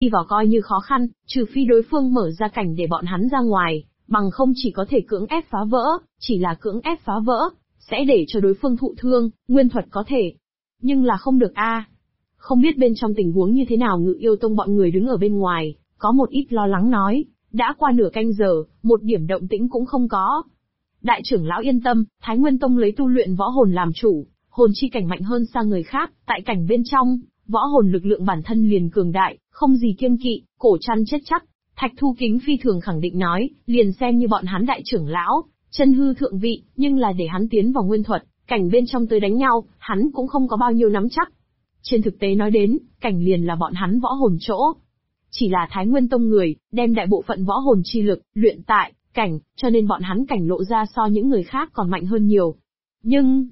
đi vào coi như khó khăn, trừ phi đối phương mở ra cảnh để bọn hắn ra ngoài, bằng không chỉ có thể cưỡng ép phá vỡ, chỉ là cưỡng ép phá vỡ, sẽ để cho đối phương thụ thương, nguyên thuật có thể. Nhưng là không được a. Không biết bên trong tình huống như thế nào. Ngự Yêu Tông bọn người đứng ở bên ngoài, có một ít lo lắng nói, đã qua nửa canh giờ, một điểm động tĩnh cũng không có. Đại trưởng lão yên tâm, Thái Nguyên Tông lấy tu luyện võ hồn làm chủ, hồn chi cảnh mạnh hơn xa người khác, tại cảnh bên trong, võ hồn lực lượng bản thân liền cường đại, không gì kiêng kỵ, cổ chăn chết chắc. Thạch Thu Kính phi thường khẳng định nói, liền xem như bọn hắn đại trưởng lão, chân hư thượng vị, nhưng là để hắn tiến vào nguyên thuật, cảnh bên trong tới đánh nhau, hắn cũng không có bao nhiêu nắm chắc. Trên thực tế nói đến, cảnh liền là bọn hắn võ hồn chỗ. Chỉ là Thái Nguyên Tông người, đem đại bộ phận võ hồn chi lực, luyện tại, cảnh, cho nên bọn hắn cảnh lộ ra so những người khác còn mạnh hơn nhiều. Nhưng,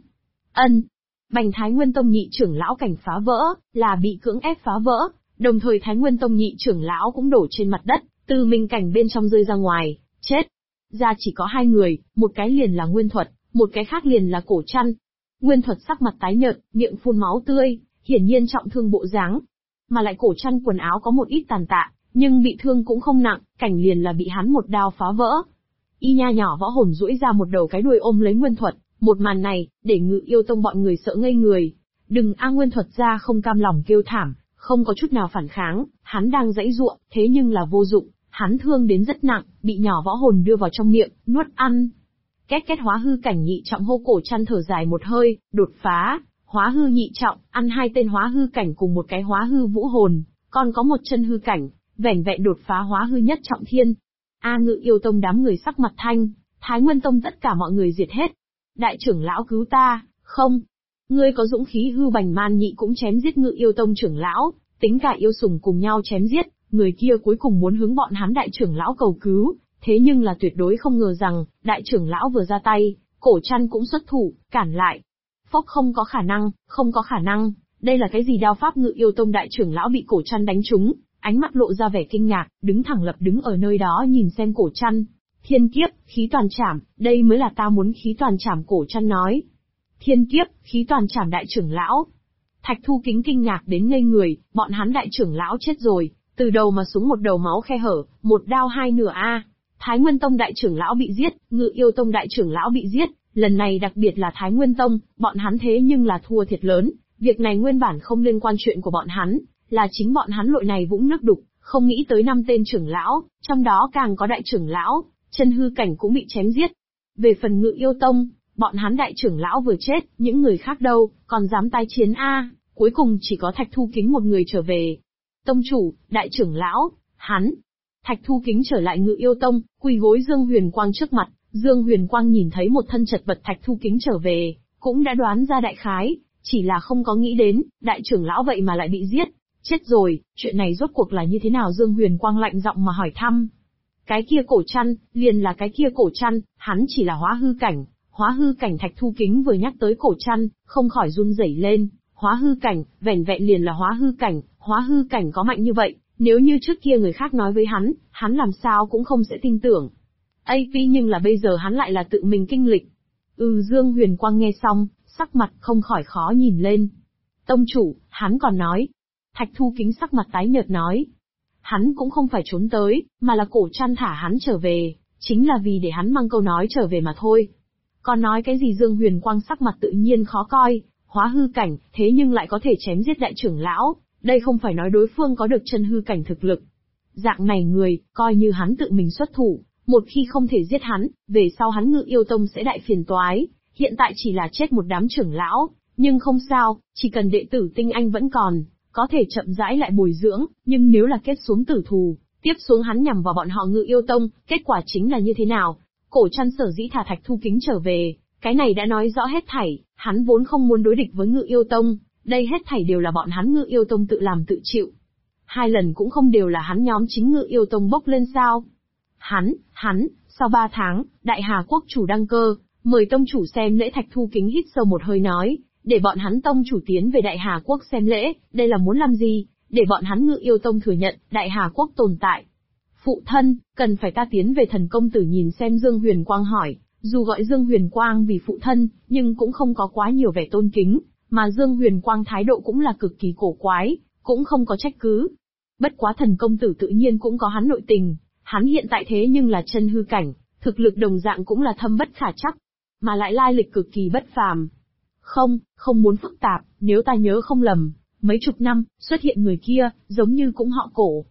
Bành Thái Nguyên Tông nhị trưởng lão cảnh phá vỡ, là bị cưỡng ép phá vỡ, đồng thời Thái Nguyên Tông nhị trưởng lão cũng đổ trên mặt đất, từ mình cảnh bên trong rơi ra ngoài, chết. Ra chỉ có hai người, một cái liền là nguyên thuật, một cái khác liền là cổ chăn. Nguyên thuật sắc mặt tái nhợt, miệng phun máu tươi, hiển nhiên trọng thương bộ dáng. Mà lại cổ chăn quần áo có một ít tàn tạ, nhưng bị thương cũng không nặng, cảnh liền là bị hắn một đao phá vỡ. Y nha nhỏ võ hồn duỗi ra một đầu cái đuôi ôm lấy nguyên thuật, một màn này, để Ngự Yêu Tông bọn người sợ ngây người. Đừng a nguyên thuật ra không cam lòng kêu thảm, không có chút nào phản kháng, hắn đang giãy giụa, thế nhưng là vô dụng, hắn thương đến rất nặng, bị nhỏ võ hồn đưa vào trong miệng, nuốt ăn. Két két hóa hư cảnh nhị trọng hô cổ chăn thở dài một hơi, đột phá, hóa hư nhị trọng, ăn hai tên hóa hư cảnh cùng một cái hóa hư vũ hồn, còn có một chân hư cảnh, vẻn vẹn đột phá hóa hư nhất trọng thiên. Ngự Yêu Tông đám người sắc mặt thanh, Thái Nguyên Tông tất cả mọi người diệt hết. Đại trưởng lão cứu ta, không. Ngươi có dũng khí hư Bành Man Nhị cũng chém giết Ngự Yêu Tông trưởng lão, tính cả yêu sủng cùng nhau chém giết, người kia cuối cùng muốn hướng bọn hắn đại trưởng lão cầu cứu, thế nhưng là tuyệt đối không ngờ rằng, đại trưởng lão vừa ra tay, cổ chăn cũng xuất thủ, cản lại. Phốc không có khả năng, đây là cái gì đao pháp? Ngự Yêu Tông đại trưởng lão bị cổ chăn đánh trúng, ánh mắt lộ ra vẻ kinh ngạc, đứng thẳng lập đứng ở nơi đó nhìn xem cổ chăn. Thiên kiếp, khí toàn trảm, đây mới là ta muốn. Khí toàn trảm, cổ chăn nói. Thiên kiếp, khí toàn trảm đại trưởng lão. Thạch Thu Kính kinh ngạc đến ngây người, bọn hắn đại trưởng lão chết rồi, từ đầu mà xuống một đầu máu khe hở, một đao hai nửa a. Thái Nguyên Tông đại trưởng lão bị giết, Ngự Yêu Tông đại trưởng lão bị giết, lần này đặc biệt là Thái Nguyên Tông, bọn hắn thế nhưng là thua thiệt lớn, việc này nguyên bản không liên quan chuyện của bọn hắn, là chính bọn hắn lội này vũng nước đục, không nghĩ tới 5 tên trưởng lão, trong đó càng có đại trưởng lão, chân hư cảnh cũng bị chém giết. Về phần Ngự Yêu Tông, bọn hắn đại trưởng lão vừa chết, những người khác đâu, còn dám tái chiến a? Cuối cùng chỉ có Thạch Thu Kính một người trở về. Tông chủ, đại trưởng lão, hắn. Thạch Thu Kính trở lại Ngự Yêu Tông, quỳ gối Dương Huyền Quang trước mặt. Dương Huyền Quang nhìn thấy một thân chật vật Thạch Thu Kính trở về, cũng đã đoán ra đại khái, chỉ là không có nghĩ đến, đại trưởng lão vậy mà lại bị giết. Chết rồi, chuyện này rốt cuộc là như thế nào? Dương Huyền Quang lạnh giọng mà hỏi thăm. Cái kia cổ chăn, liền là cái kia cổ chăn, hắn chỉ là hóa hư cảnh. Hóa hư cảnh. Thạch Thu Kính vừa nhắc tới cổ chăn, không khỏi run rẩy lên. Hóa hư cảnh, vẻn vẹn liền là hóa hư cảnh có mạnh như vậy, nếu như trước kia người khác nói với hắn làm sao cũng không sẽ tin tưởng. Nhưng là bây giờ hắn lại là tự mình kinh lịch. Dương Huyền Quang nghe xong, sắc mặt không khỏi khó nhìn lên. Tông chủ, hắn còn nói. Thạch Thu Kính sắc mặt tái nhợt nói. Hắn cũng không phải trốn tới, mà là cổ chăn thả hắn trở về, chính là vì để hắn mang câu nói trở về mà thôi. Còn nói cái gì? Dương Huyền Quang sắc mặt tự nhiên khó coi, hóa hư cảnh, thế nhưng lại có thể chém giết đại trưởng lão, đây không phải nói đối phương có được chân hư cảnh thực lực. Dạng này người, coi như hắn tự mình xuất thủ, một khi không thể giết hắn, về sau hắn Ngự Yêu Tông sẽ đại phiền toái, hiện tại chỉ là chết một đám trưởng lão, nhưng không sao, chỉ cần đệ tử tinh anh vẫn còn, có thể chậm rãi lại bồi dưỡng, nhưng nếu là kết xuống tử thù, tiếp xuống hắn nhằm vào bọn họ Ngự Yêu Tông, kết quả chính là như thế nào? Cổ chăn sở dĩ thả Thạch Thu Kính trở về, cái này đã nói rõ hết thảy, hắn vốn không muốn đối địch với Ngự Yêu Tông, đây hết thảy đều là bọn hắn Ngự Yêu Tông tự làm tự chịu. 2 lần cũng không đều là hắn nhóm chính Ngự Yêu Tông bốc lên sao? Hắn, sau 3 tháng, Đại Hà Quốc chủ đăng cơ, mời tông chủ xem lễ. Thạch Thu Kính hít sâu một hơi nói, để bọn hắn tông chủ tiến về Đại Hà Quốc xem lễ, đây là muốn làm gì? Để bọn hắn Ngự Yêu Tông thừa nhận, Đại Hà Quốc tồn tại. Phụ thân, cần phải ta tiến về? Thần công tử nhìn xem Dương Huyền Quang hỏi, dù gọi Dương Huyền Quang vì phụ thân, nhưng cũng không có quá nhiều vẻ tôn kính, mà Dương Huyền Quang thái độ cũng là cực kỳ cổ quái, cũng không có trách cứ. Bất quá thần công tử tự nhiên cũng có hắn nội tình, hắn hiện tại thế nhưng là chân hư cảnh, thực lực đồng dạng cũng là thâm bất khả trắc, mà lại lai lịch cực kỳ bất phàm. Không muốn phức tạp, nếu ta nhớ không lầm, mấy chục năm, xuất hiện người kia, giống như cũng họ Cổ,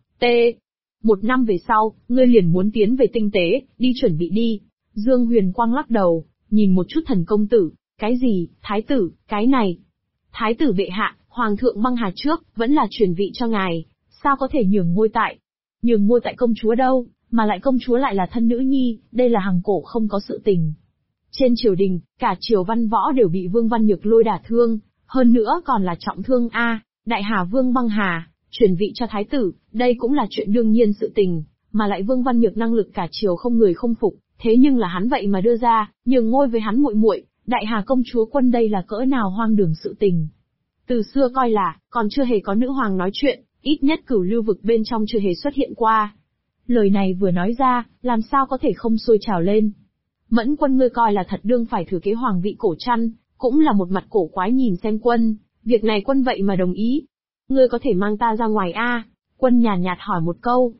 một năm về sau, ngươi liền muốn tiến về tinh tế, đi chuẩn bị đi. Dương Huyền Quang lắc đầu, nhìn một chút thần công tử, cái gì, thái tử, cái này. Thái tử bệ hạ, hoàng thượng băng hà trước, vẫn là truyền vị cho ngài, sao có thể nhường ngôi tại. Nhường ngôi tại công chúa đâu, mà lại công chúa lại là thân nữ nhi, đây là hàng cổ không có sự tình. Trên triều đình, cả triều văn võ đều bị Vương Văn Nhược lôi đả thương, hơn nữa còn là trọng thương Đại Hà Vương băng hà, truyền vị cho thái tử, đây cũng là chuyện đương nhiên sự tình, mà lại Vương Văn Nhược năng lực cả triều không người không phục, thế nhưng là hắn vậy mà đưa ra, nhường ngôi với hắn muội muội, Đại Hà công chúa quân, đây là cỡ nào hoang đường sự tình. Từ xưa coi là, còn chưa hề có nữ hoàng nói chuyện, ít nhất cửu lưu vực bên trong chưa hề xuất hiện qua. Lời này vừa nói ra, làm sao có thể không sôi trào lên. Mẫn Quân, ngươi coi là thật đương phải thừa kế hoàng vị Cổ Trăn, cũng là một mặt cổ quái nhìn xem Quân, việc này Quân vậy mà đồng ý. Ngươi có thể mang ta ra ngoài Quân nhàn nhạt hỏi một câu.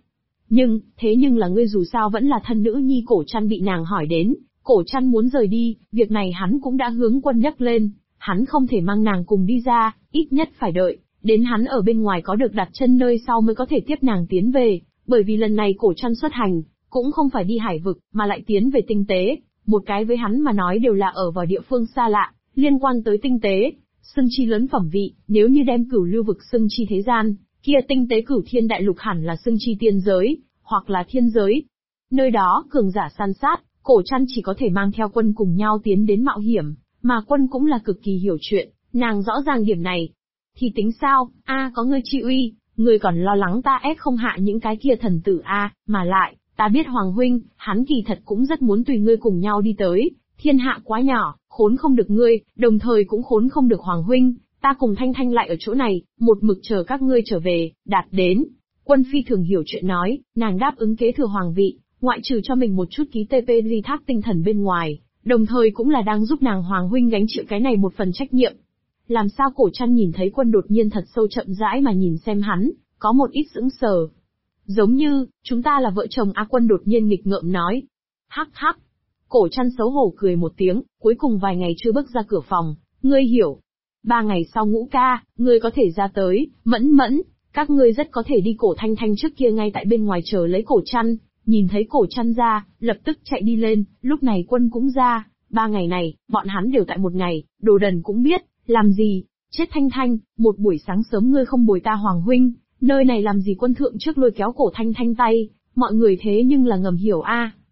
Thế nhưng là ngươi dù sao vẫn là thân nữ nhi Cổ Trăn, bị nàng hỏi đến, Cổ Trăn muốn rời đi, việc này hắn cũng đã hướng Quân nhắc lên, hắn không thể mang nàng cùng đi ra, ít nhất phải đợi, đến hắn ở bên ngoài có được đặt chân nơi sau mới có thể tiếp nàng tiến về, bởi vì lần này Cổ Trăn xuất hành, cũng không phải đi hải vực, mà lại tiến về tinh tế, một cái với hắn mà nói đều là ở vào địa phương xa lạ, liên quan tới tinh tế, xưng chi lớn phẩm vị, nếu như đem cửu lưu vực xưng chi thế gian, kia tinh tế cửu thiên đại lục hẳn là xưng chi tiên giới, hoặc là thiên giới. Nơi đó, cường giả san sát, Cổ Trăn chỉ có thể mang theo Quân cùng nhau tiến đến mạo hiểm, mà Quân cũng là cực kỳ hiểu chuyện, nàng rõ ràng điểm này. Thì tính sao, có ngươi chi uy, ngươi còn lo lắng ta ép không hạ những cái kia thần tử mà lại, ta biết Hoàng huynh, hắn kỳ thật cũng rất muốn tùy ngươi cùng nhau đi tới, thiên hạ quá nhỏ, khốn không được ngươi, đồng thời cũng khốn không được Hoàng huynh, ta cùng Thanh Thanh lại ở chỗ này, một mực chờ các ngươi trở về, đạt đến. Quân phi thường hiểu chuyện nói, nàng đáp ứng kế thừa hoàng vị, ngoại trừ cho mình một chút ký TP ly thác tinh thần bên ngoài, đồng thời cũng là đang giúp nàng Hoàng huynh gánh chịu cái này một phần trách nhiệm. Làm sao Cổ Trăn nhìn thấy Quân đột nhiên thật sâu chậm rãi mà nhìn xem hắn, có một ít sững sờ. Giống như, chúng ta là vợ chồng Quân đột nhiên nghịch ngợm nói. Hắc hắc. Cổ Trăn xấu hổ cười một tiếng, cuối cùng vài ngày chưa bước ra cửa phòng, ngươi hiểu. 3 ngày sau Ngũ ca, ngươi có thể ra tới, Mẫn, các ngươi rất có thể đi. Cổ Thanh Thanh trước kia ngay tại bên ngoài chờ lấy Cổ Trăn, nhìn thấy Cổ Trăn ra, lập tức chạy đi lên, lúc này Quân cũng ra, 3 ngày này, bọn hắn đều tại một ngày, Đồ Đần cũng biết, làm gì, chết Thanh Thanh, một buổi sáng sớm ngươi không bồi ta Hoàng huynh, nơi này làm gì. Quân thượng trước lôi kéo Cổ Thanh Thanh tay, mọi người thế nhưng là ngầm hiểu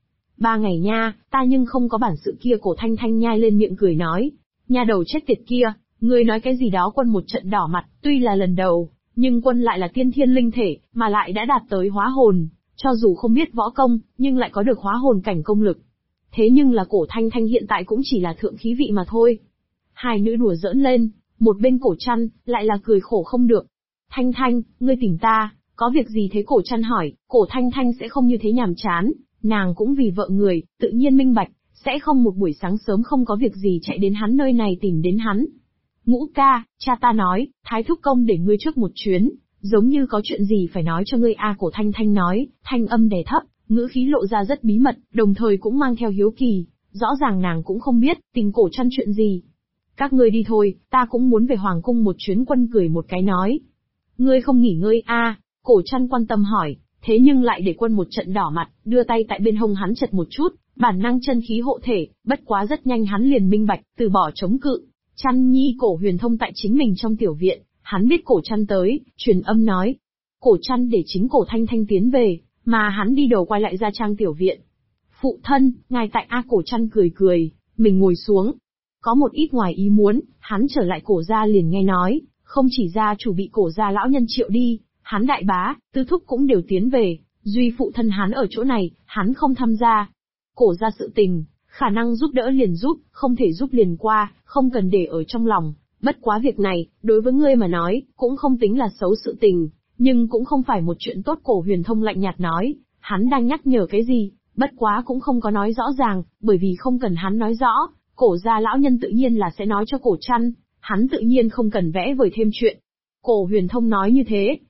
3 ngày nha, ta nhưng không có bản sự kia. Cổ Thanh Thanh nhai lên miệng cười nói, nha đầu chết tiệt kia, ngươi nói cái gì đó. Quân một trận đỏ mặt, tuy là lần đầu, nhưng Quân lại là tiên thiên linh thể, mà lại đã đạt tới hóa hồn, cho dù không biết võ công, nhưng lại có được hóa hồn cảnh công lực. Thế nhưng là Cổ Thanh Thanh hiện tại cũng chỉ là thượng khí vị mà thôi. Hai nữ đùa giỡn lên, một bên Cổ Trăn, lại là cười khổ không được. Thanh Thanh, ngươi tỉnh ta, có việc gì thế? Cổ Trăn hỏi. Cổ Thanh Thanh sẽ không như thế nhàm chán, nàng cũng vì vợ người, tự nhiên minh bạch, sẽ không một buổi sáng sớm không có việc gì chạy đến hắn nơi này tìm đến hắn. Ngũ ca, cha ta nói, Thái thúc công để ngươi trước một chuyến, giống như có chuyện gì phải nói cho ngươi. Cổ Thanh Thanh nói, thanh âm đè thấp, ngữ khí lộ ra rất bí mật, đồng thời cũng mang theo hiếu kỳ, rõ ràng nàng cũng không biết, tìm Cổ Trăn chuyện gì. Các ngươi đi thôi, ta cũng muốn về Hoàng cung một chuyến. Quân cười một cái nói. Ngươi không nghỉ ngơi Cổ Trăn quan tâm hỏi, thế nhưng lại để Quân một trận đỏ mặt, đưa tay tại bên hông hắn chật một chút, bản năng chân khí hộ thể, bất quá rất nhanh hắn liền minh bạch, từ bỏ chống cự. Trăn nhi. Cổ Huyền thông tại chính mình trong tiểu viện, hắn biết Cổ Trăn tới, truyền âm nói. Cổ Trăn để chính Cổ Thanh Thanh tiến về, mà hắn đi đầu quay lại ra trang tiểu viện. Phụ thân, ngài tại Cổ Trăn cười, mình ngồi xuống. Có một ít ngoài ý muốn, hắn trở lại Cổ gia liền nghe nói, không chỉ gia chủ bị Cổ gia lão nhân triệu đi, hắn đại bá, tứ thúc cũng đều tiến về, duy phụ thân hắn ở chỗ này, hắn không tham gia. Cổ gia sự tình, khả năng giúp đỡ liền giúp, không thể giúp liền qua, không cần để ở trong lòng. Bất quá việc này, đối với ngươi mà nói, cũng không tính là xấu sự tình, nhưng cũng không phải một chuyện tốt. Cổ Huyền thông lạnh nhạt nói, hắn đang nhắc nhở cái gì, bất quá cũng không có nói rõ ràng, bởi vì không cần hắn nói rõ, Cổ gia lão nhân tự nhiên là sẽ nói cho Cổ Trăn, hắn tự nhiên không cần vẽ vời thêm chuyện. Cổ Huyền thông nói như thế,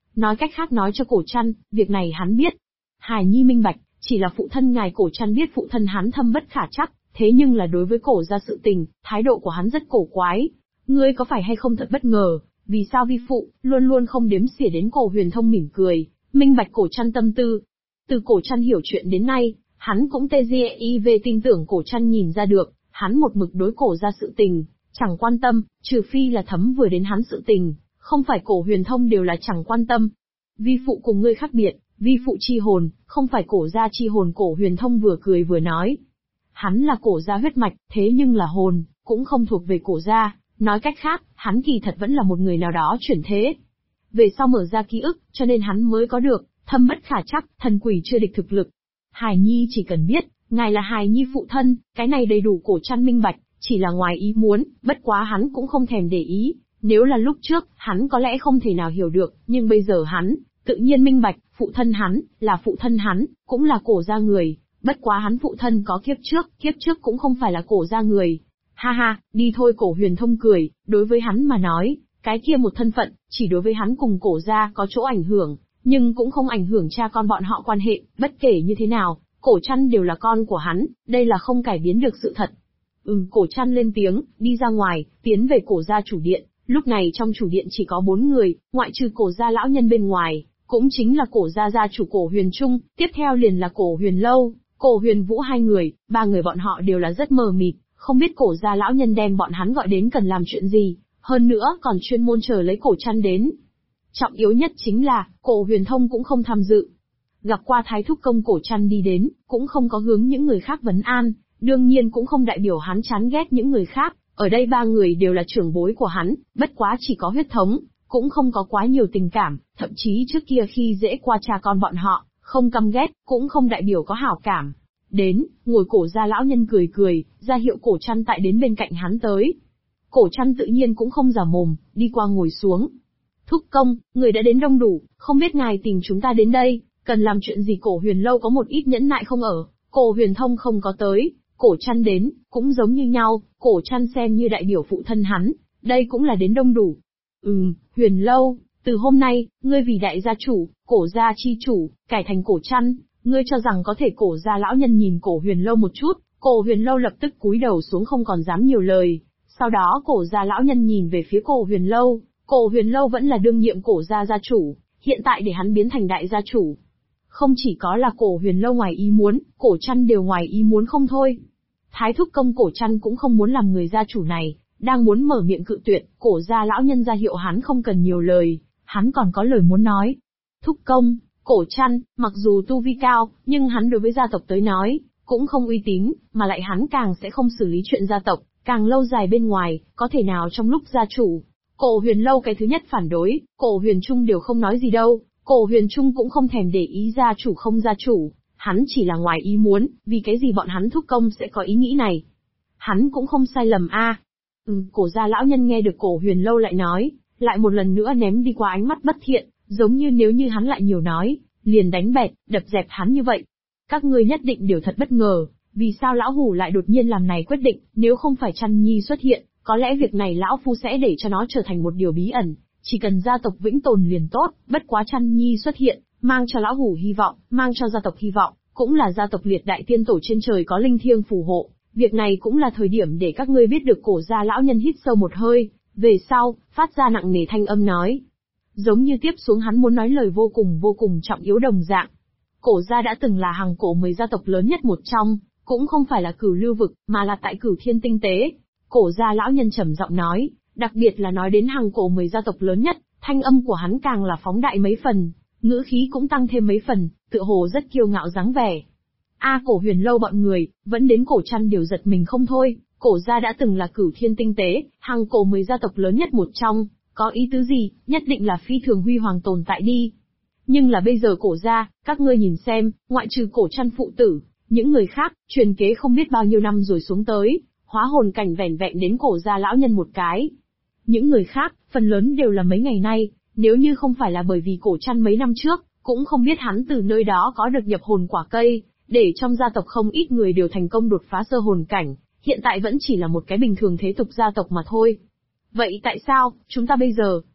Nói cách khác nói cho Cổ Trăn, việc này hắn biết. Hài Nhi minh bạch, chỉ là phụ thân ngài Cổ Trăn biết phụ thân hắn thâm bất khả trắc, thế nhưng là đối với Cổ gia sự tình, thái độ của hắn rất cổ quái. Ngươi có phải hay không thật bất ngờ, vì sao vi phụ, luôn luôn không đếm xỉa đến Cổ Huyền Thông mỉm cười, minh bạch Cổ Trăn tâm tư. Từ Cổ Trăn hiểu chuyện đến nay, hắn cũng TGIV tin tưởng Cổ Trăn nhìn ra được, hắn một mực đối Cổ gia sự tình, chẳng quan tâm, trừ phi là thấm vừa đến hắn sự tình, không phải Cổ Huyền Thông đều là chẳng quan tâm. Vi phụ cùng ngươi khác biệt, vi phụ chi hồn, không phải Cổ gia chi hồn. Cổ Huyền Thông vừa cười vừa nói. Hắn là Cổ gia huyết mạch, thế nhưng là hồn, cũng không thuộc về Cổ gia, nói cách khác, hắn kỳ thật vẫn là một người nào đó chuyển thế. Về sau mở ra ký ức, cho nên hắn mới có được, thâm bất khả trắc, thần quỷ chưa địch thực lực. Hài Nhi chỉ cần biết, ngài là Hài Nhi phụ thân, cái này đầy đủ. Cổ Trăn minh bạch, chỉ là ngoài ý muốn, bất quá hắn cũng không thèm để ý. Nếu là lúc trước, hắn có lẽ không thể nào hiểu được, nhưng bây giờ hắn, tự nhiên minh bạch, phụ thân hắn, là phụ thân hắn, cũng là Cổ gia người, bất quá hắn phụ thân có kiếp trước cũng không phải là Cổ gia người. Ha ha, đi thôi. Cổ Huyền Thông cười, đối với hắn mà nói, cái kia một thân phận, chỉ đối với hắn cùng Cổ gia có chỗ ảnh hưởng, nhưng cũng không ảnh hưởng cha con bọn họ quan hệ, bất kể như thế nào, Cổ Trăn đều là con của hắn, đây là không cải biến được sự thật. Cổ Trăn lên tiếng, đi ra ngoài, tiến về Cổ gia chủ điện. Lúc này trong chủ điện chỉ có 4 người, ngoại trừ Cổ gia lão nhân bên ngoài, cũng chính là Cổ gia gia chủ Cổ Huyền Trung, tiếp theo liền là Cổ Huyền Lâu, Cổ Huyền Vũ, 2 người, 3 người bọn họ đều là rất mờ mịt, không biết Cổ gia lão nhân đem bọn hắn gọi đến cần làm chuyện gì, hơn nữa còn chuyên môn chờ lấy Cổ Trăn đến. Trọng yếu nhất chính là, Cổ Huyền Thông cũng không tham dự. Gặp qua Thái Thúc Công, Cổ Trăn đi đến, cũng không có hướng những người khác vấn an, đương nhiên cũng không đại biểu hắn chán ghét những người khác, ở đây 3 người đều là trưởng bối của hắn, bất quá chỉ có huyết thống, cũng không có quá nhiều tình cảm, thậm chí trước kia khi dễ qua cha con bọn họ, không căm ghét, cũng không đại biểu có hảo cảm. Đến, ngồi. Cổ gia lão nhân cười cười, ra hiệu Cổ Trăn tại đến bên cạnh hắn tới. Cổ Trăn tự nhiên cũng không giả mồm, đi qua ngồi xuống. Thúc công, người đã đến đông đủ, không biết ngài tìm chúng ta đến đây, cần làm chuyện gì? Cổ Huyền Lâu có một ít nhẫn nại không ở, Cổ Huyền Thông không có tới, Cổ Trăn đến, cũng giống như nhau, Cổ Trăn xem như đại biểu phụ thân hắn, đây cũng là đến đông đủ. Huyền Lâu, từ hôm nay, ngươi vì đại gia chủ, Cổ gia chi chủ, cải thành Cổ Trăn, ngươi cho rằng có thể? Cổ gia lão nhân nhìn Cổ Huyền Lâu một chút, Cổ Huyền Lâu lập tức cúi đầu xuống không còn dám nhiều lời. Sau đó Cổ gia lão nhân nhìn về phía Cổ Huyền Lâu, Cổ Huyền Lâu vẫn là đương nhiệm Cổ gia gia chủ, hiện tại để hắn biến thành đại gia chủ. Không chỉ có là Cổ Huyền Lâu ngoài ý muốn, Cổ Trăn đều ngoài ý muốn không thôi. Thái Thúc Công Cổ Trăn cũng không muốn làm người gia chủ này, đang muốn mở miệng cự tuyệt, Cổ gia lão nhân ra hiệu hắn không cần nhiều lời, hắn còn có lời muốn nói. Thúc Công, Cổ Trăn, mặc dù tu vi cao, nhưng hắn đối với gia tộc tới nói, cũng không uy tín, mà lại hắn càng sẽ không xử lý chuyện gia tộc, càng lâu dài bên ngoài, có thể nào trong lúc gia chủ. Cổ Huyền Lâu cái thứ nhất phản đối, Cổ Huyền Trung đều không nói gì đâu, Cổ Huyền Trung cũng không thèm để ý gia chủ không gia chủ, hắn chỉ là ngoài ý muốn, vì cái gì bọn hắn Thúc Công sẽ có ý nghĩ này. Hắn cũng không sai lầm a. Cổ gia lão nhân nghe được Cổ Huyền Lâu lại nói, lại một lần nữa ném đi qua ánh mắt bất thiện, giống như nếu như hắn lại nhiều nói, liền đánh bẹt, đập dẹp hắn như vậy. Các ngươi nhất định đều thật bất ngờ, vì sao lão hủ lại đột nhiên làm này quyết định, nếu không phải Trăn Nhi xuất hiện, có lẽ việc này lão phu sẽ để cho nó trở thành một điều bí ẩn, chỉ cần gia tộc vĩnh tồn liền tốt, bất quá Trăn Nhi xuất hiện, mang cho lão hủ hy vọng, mang cho gia tộc hy vọng, cũng là gia tộc liệt đại tiên tổ trên trời có linh thiêng phù hộ, việc này cũng là thời điểm để các ngươi biết được. Cổ gia lão nhân hít sâu một hơi, về sau, phát ra nặng nề thanh âm nói. Giống như tiếp xuống hắn muốn nói lời vô cùng trọng yếu đồng dạng. Cổ gia đã từng là hàng cổ 10 gia tộc lớn nhất một trong, cũng không phải là Cửu Lưu vực, mà là tại Cửu Thiên tinh tế. Cổ gia lão nhân trầm giọng nói, đặc biệt là nói đến hàng cổ 10 gia tộc lớn nhất, thanh âm của hắn càng là phóng đại mấy phần, ngữ khí cũng tăng thêm mấy phần, tựa hồ rất kiêu ngạo dáng vẻ. Cổ Huyền Lâu bọn người, vẫn đến Cổ Trăn đều giật mình không thôi, Cổ gia đã từng là Cửu Thiên tinh tế, hàng cổ 10 gia tộc lớn nhất một trong, có ý tứ gì, nhất định là phi thường huy hoàng tồn tại đi. Nhưng là bây giờ Cổ gia, các ngươi nhìn xem, ngoại trừ Cổ Trăn phụ tử, những người khác, truyền kế không biết bao nhiêu năm rồi xuống tới, hóa hồn cảnh vẻn vẹn đến Cổ gia lão nhân một cái. Những người khác, phần lớn đều là mấy ngày nay, nếu như không phải là bởi vì Cổ Trăn mấy năm trước, cũng không biết hắn từ nơi đó có được nhập hồn quả cây, để trong gia tộc không ít người đều thành công đột phá sơ hồn cảnh, hiện tại vẫn chỉ là một cái bình thường thế tục gia tộc mà thôi. Vậy tại sao, chúng ta bây giờ?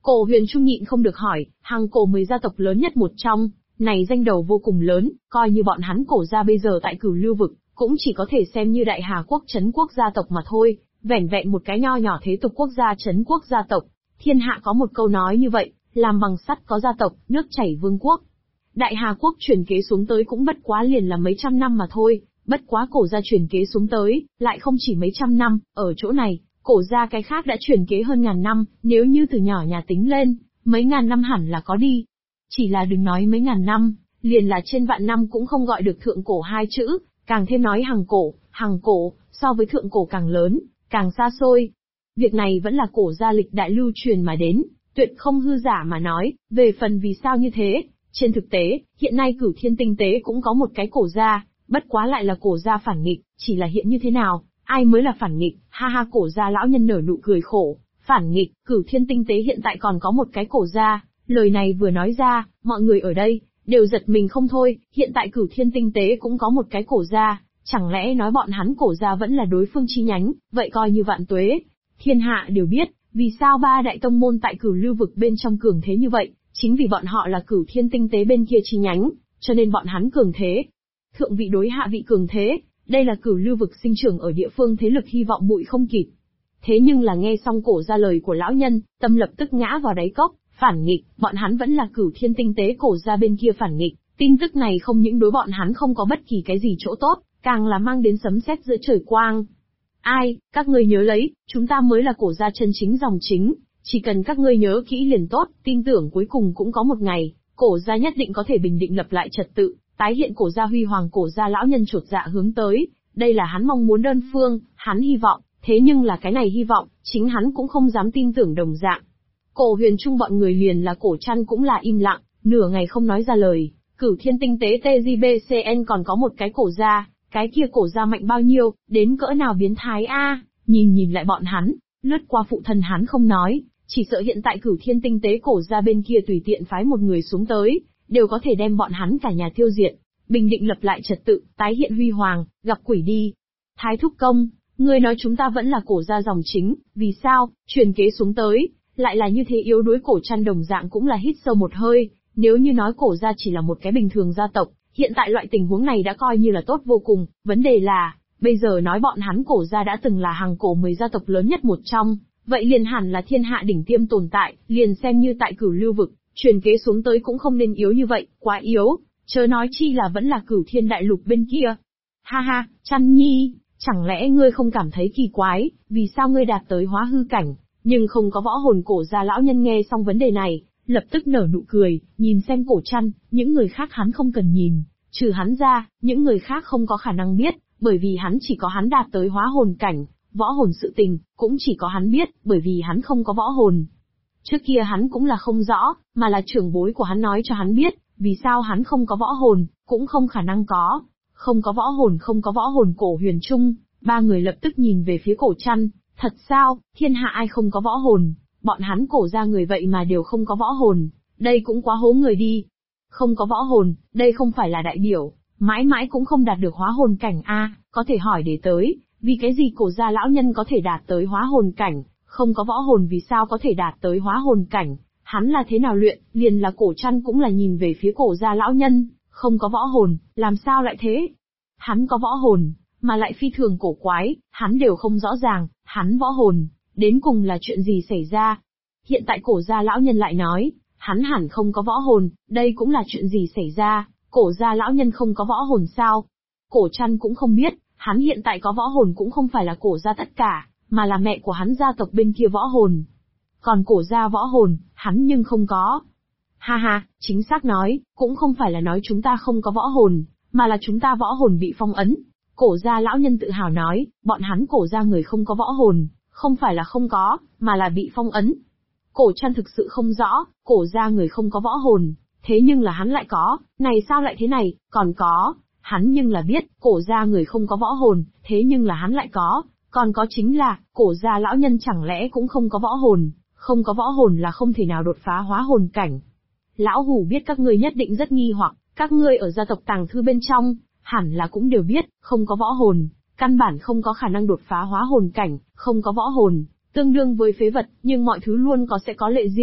Cổ Huyền Trung nhịn không được hỏi, hàng cổ 10 gia tộc lớn nhất một trong, này danh đầu vô cùng lớn, coi như bọn hắn cổ gia bây giờ tại Cửu Lưu vực, cũng chỉ có thể xem như Đại Hà quốc trấn quốc gia tộc mà thôi, vẻn vẹn một cái nho nhỏ thế tục quốc gia trấn quốc gia tộc. Thiên hạ có một câu nói như vậy, làm bằng sắt có gia tộc, nước chảy vương quốc. Đại Hà quốc truyền kế xuống tới cũng bất quá liền là mấy trăm năm mà thôi, bất quá cổ gia truyền kế xuống tới, lại không chỉ mấy trăm năm, ở chỗ này, cổ gia cái khác đã truyền kế hơn ngàn năm, nếu như từ nhỏ nhà tính lên, mấy ngàn năm hẳn là có đi. Chỉ là đừng nói mấy ngàn năm, liền là trên vạn năm cũng không gọi được thượng cổ hai chữ, càng thêm nói hàng cổ, so với thượng cổ càng lớn, càng xa xôi. Việc này vẫn là cổ gia lịch đại lưu truyền mà đến, tuyệt không hư giả mà nói, về phần vì sao như thế, trên thực tế, hiện nay Cửu Thiên tinh tế cũng có một cái cổ gia, bất quá lại là cổ gia phản nghịch, chỉ là hiện như thế nào, ai mới là phản nghịch, ha ha cổ gia lão nhân nở nụ cười khổ, phản nghịch, Cửu Thiên tinh tế hiện tại còn có một cái cổ gia, lời này vừa nói ra, mọi người ở đây, đều giật mình không thôi, hiện tại Cửu Thiên tinh tế cũng có một cái cổ gia, chẳng lẽ nói bọn hắn cổ gia vẫn là đối phương chi nhánh, vậy coi như vạn tuế. Thiên hạ đều biết, vì sao ba đại tông môn tại Cửu Lưu vực bên trong cường thế như vậy, chính vì bọn họ là Cửu Thiên tinh tế bên kia chi nhánh, cho nên bọn hắn cường thế. Thượng vị đối hạ vị cường thế, đây là Cửu Lưu vực sinh trưởng ở địa phương thế lực hy vọng bụi không kịp. Thế nhưng là nghe xong cổ ra lời của lão nhân, tâm lập tức ngã vào đáy cốc, phản nghịch, bọn hắn vẫn là Cửu Thiên tinh tế cổ ra bên kia phản nghịch, tin tức này không những đối bọn hắn không có bất kỳ cái gì chỗ tốt, càng là mang đến sấm sét giữa trời quang. Ai, các ngươi nhớ lấy, chúng ta mới là cổ gia chân chính dòng chính, chỉ cần các ngươi nhớ kỹ liền tốt, tin tưởng cuối cùng cũng có một ngày, cổ gia nhất định có thể bình định lập lại trật tự, tái hiện cổ gia huy hoàng cổ gia lão nhân chột dạ hướng tới, đây là hắn mong muốn đơn phương, hắn hy vọng, thế nhưng là cái này hy vọng, chính hắn cũng không dám tin tưởng đồng dạng. Cổ Huyền Trung bọn người liền là Cổ Trăn cũng là im lặng, nửa ngày không nói ra lời, Cửu Thiên tinh tế TJBCN còn có một cái cổ gia. Cái kia cổ gia mạnh bao nhiêu, đến cỡ nào biến thái a? Nhìn lại bọn hắn, lướt qua phụ thân hắn không nói, chỉ sợ hiện tại Cửu Thiên tinh tế cổ gia bên kia tùy tiện phái một người xuống tới, đều có thể đem bọn hắn cả nhà tiêu diệt, bình định lập lại trật tự, tái hiện huy hoàng, gặp quỷ đi. Thái thúc công, ngươi nói chúng ta vẫn là cổ gia dòng chính, vì sao, truyền kế xuống tới, lại là như thế yếu đuối. Cổ Trăn đồng dạng cũng là hít sâu một hơi, nếu như nói cổ gia chỉ là một cái bình thường gia tộc, hiện tại loại tình huống này đã coi như là tốt vô cùng, vấn đề là, bây giờ nói bọn hắn cổ gia đã từng là hàng cổ 10 gia tộc lớn nhất một trong, vậy liền hẳn là thiên hạ đỉnh tiêm tồn tại, liền xem như tại Cửu Lưu vực, truyền kế xuống tới cũng không nên yếu như vậy, quá yếu, chớ nói chi là vẫn là Cửu Thiên đại lục bên kia. Ha ha, Trăn Nhi, chẳng lẽ ngươi không cảm thấy kỳ quái, vì sao ngươi đạt tới hóa hư cảnh, nhưng không có võ hồn? Cổ gia lão nhân nghe xong vấn đề này, lập tức nở nụ cười, nhìn xem Cổ Trăn, những người khác hắn không cần nhìn, trừ hắn ra, những người khác không có khả năng biết, bởi vì hắn chỉ có hắn đạt tới hóa hồn cảnh, võ hồn sự tình, cũng chỉ có hắn biết, bởi vì hắn không có võ hồn. Trước kia hắn cũng là không rõ, mà là trưởng bối của hắn nói cho hắn biết, vì sao hắn không có võ hồn, cũng không khả năng có. Không có võ hồn. Cổ Huyền Trung, ba người lập tức nhìn về phía Cổ Trăn, thật sao, thiên hạ ai không có võ hồn? Bọn hắn cổ ra người vậy mà đều không có võ hồn, đây cũng quá hố người đi. Không có võ hồn, đây không phải là đại biểu, mãi mãi cũng không đạt được hóa hồn cảnh a, có thể hỏi để tới, vì cái gì cổ gia lão nhân có thể đạt tới hóa hồn cảnh, không có võ hồn vì sao có thể đạt tới hóa hồn cảnh, hắn là thế nào luyện, liền là Cổ Trăn cũng là nhìn về phía cổ gia lão nhân, không có võ hồn, làm sao lại thế? Hắn có võ hồn, mà lại phi thường cổ quái, hắn đều không rõ ràng, hắn võ hồn, đến cùng là chuyện gì xảy ra? Hiện tại cổ gia lão nhân lại nói, hắn hẳn không có võ hồn, đây cũng là chuyện gì xảy ra, cổ gia lão nhân không có võ hồn sao? Cổ Trăn cũng không biết, hắn hiện tại có võ hồn cũng không phải là cổ gia tất cả, mà là mẹ của hắn gia tộc bên kia võ hồn. Còn cổ gia võ hồn, hắn nhưng không có. Ha ha, chính xác nói, cũng không phải là nói chúng ta không có võ hồn, mà là chúng ta võ hồn bị phong ấn. Cổ gia lão nhân tự hào nói, bọn hắn cổ gia người không có võ hồn, không phải là không có, mà là bị phong ấn. Cổ Trăn thực sự không rõ, cổ gia người không có võ hồn, thế nhưng là hắn lại có, này sao lại thế này, còn có, hắn nhưng là biết, cổ gia người không có võ hồn, thế nhưng là hắn lại có, còn có chính là, cổ gia lão nhân chẳng lẽ cũng không có võ hồn, không có võ hồn là không thể nào đột phá hóa hồn cảnh. Lão Hủ biết các ngươi nhất định rất nghi hoặc, các ngươi ở gia tộc tàng thư bên trong, hẳn là cũng đều biết, không có võ hồn, căn bản không có khả năng đột phá hóa hồn cảnh, không có võ hồn, tương đương với phế vật, nhưng mọi thứ luôn sẽ có lệ riêng,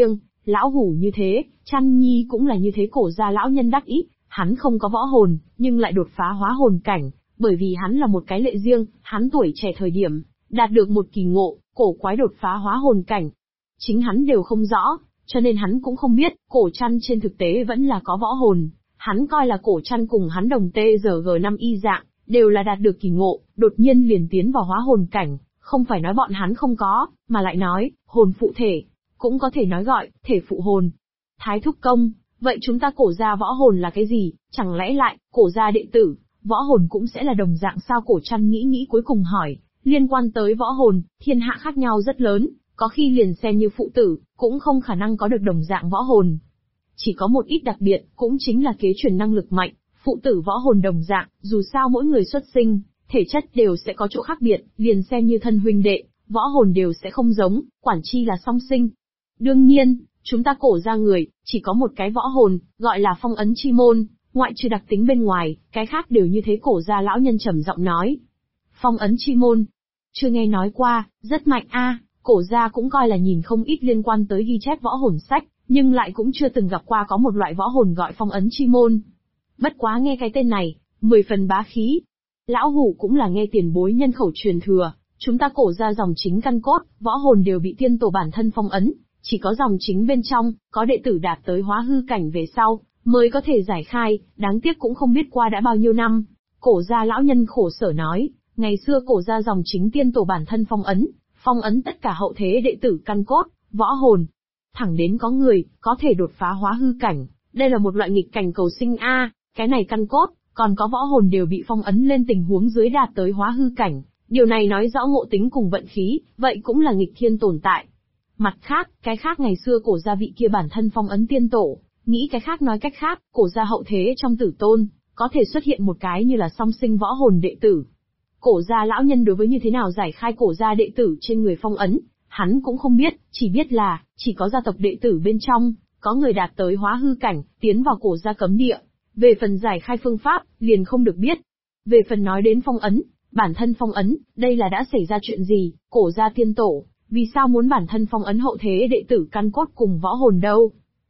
Lão hủ như thế, Chăn Nhi cũng là như thế. Cổ gia lão nhân đắc ý, hắn không có võ hồn, nhưng lại đột phá hóa hồn cảnh, bởi vì hắn là một cái lệ riêng, hắn tuổi trẻ thời điểm, đạt được một kỳ ngộ, cổ quái đột phá hóa hồn cảnh. Chính hắn đều không rõ, cho nên hắn cũng không biết, Cổ Chăn trên thực tế vẫn là có võ hồn. Hắn coi là Cổ Chăn cùng hắn đồng TRG5 y dạng, đều là đạt được kỳ ngộ, đột nhiên liền tiến vào hóa hồn cảnh, không phải nói bọn hắn không có, mà lại nói, hồn phụ thể, cũng có thể nói gọi, thể phụ hồn. Thái thúc công, vậy chúng ta Cổ gia võ hồn là cái gì, chẳng lẽ lại, Cổ gia đệ tử, võ hồn cũng sẽ là đồng dạng sao? Cổ Chăn nghĩ cuối cùng hỏi, liên quan tới võ hồn, thiên hạ khác nhau rất lớn, có khi liền xem như phụ tử, cũng không khả năng có được đồng dạng võ hồn. Chỉ có một ít đặc biệt, cũng chính là kế truyền năng lực mạnh, phụ tử võ hồn đồng dạng, dù sao mỗi người xuất sinh, thể chất đều sẽ có chỗ khác biệt, liền xem như thân huynh đệ, võ hồn đều sẽ không giống, quản chi là song sinh. Đương nhiên, chúng ta Cổ gia người, chỉ có một cái võ hồn, gọi là phong ấn chi môn, ngoại trừ đặc tính bên ngoài, cái khác đều như thế. Cổ gia lão nhân trầm giọng nói. Phong ấn chi môn, chưa nghe nói qua, rất mạnh a. Cổ gia cũng coi là nhìn không ít liên quan tới ghi chép võ hồn sách, nhưng lại cũng chưa từng gặp qua có một loại võ hồn gọi phong ấn chi môn. Bất quá nghe cái tên này, 10 phần bá khí. Lão hủ cũng là nghe tiền bối nhân khẩu truyền thừa, chúng ta Cổ gia dòng chính căn cốt, võ hồn đều bị tiên tổ bản thân phong ấn, chỉ có dòng chính bên trong, có đệ tử đạt tới hóa hư cảnh về sau, mới có thể giải khai, đáng tiếc cũng không biết qua đã bao nhiêu năm. Cổ gia lão nhân khổ sở nói, ngày xưa Cổ gia dòng chính tiên tổ bản thân phong ấn tất cả hậu thế đệ tử căn cốt, võ hồn. Thẳng đến có người, có thể đột phá hóa hư cảnh, đây là một loại nghịch cảnh cầu sinh a. Cái này căn cốt, còn có võ hồn đều bị phong ấn lên tình huống dưới đạt tới hóa hư cảnh, điều này nói rõ ngộ tính cùng vận khí, vậy cũng là nghịch thiên tồn tại. Mặt khác, cái khác ngày xưa Cổ gia vị kia bản thân phong ấn tiên tổ, nghĩ cái khác nói cách khác, Cổ gia hậu thế trong tử tôn, có thể xuất hiện một cái như là song sinh võ hồn đệ tử. Cổ gia lão nhân đối với như thế nào giải khai Cổ gia đệ tử trên người phong ấn, hắn cũng không biết, chỉ biết là, chỉ có gia tộc đệ tử bên trong, có người đạt tới hóa hư cảnh, tiến vào Cổ gia cấm địa. Về phần giải khai phương pháp, liền không được biết. Về phần nói đến phong ấn, bản thân phong ấn, đây là đã xảy ra chuyện gì, Cổ gia tiên tổ, vì sao muốn bản thân phong ấn hậu thế đệ tử căn cốt cùng võ hồn đâu?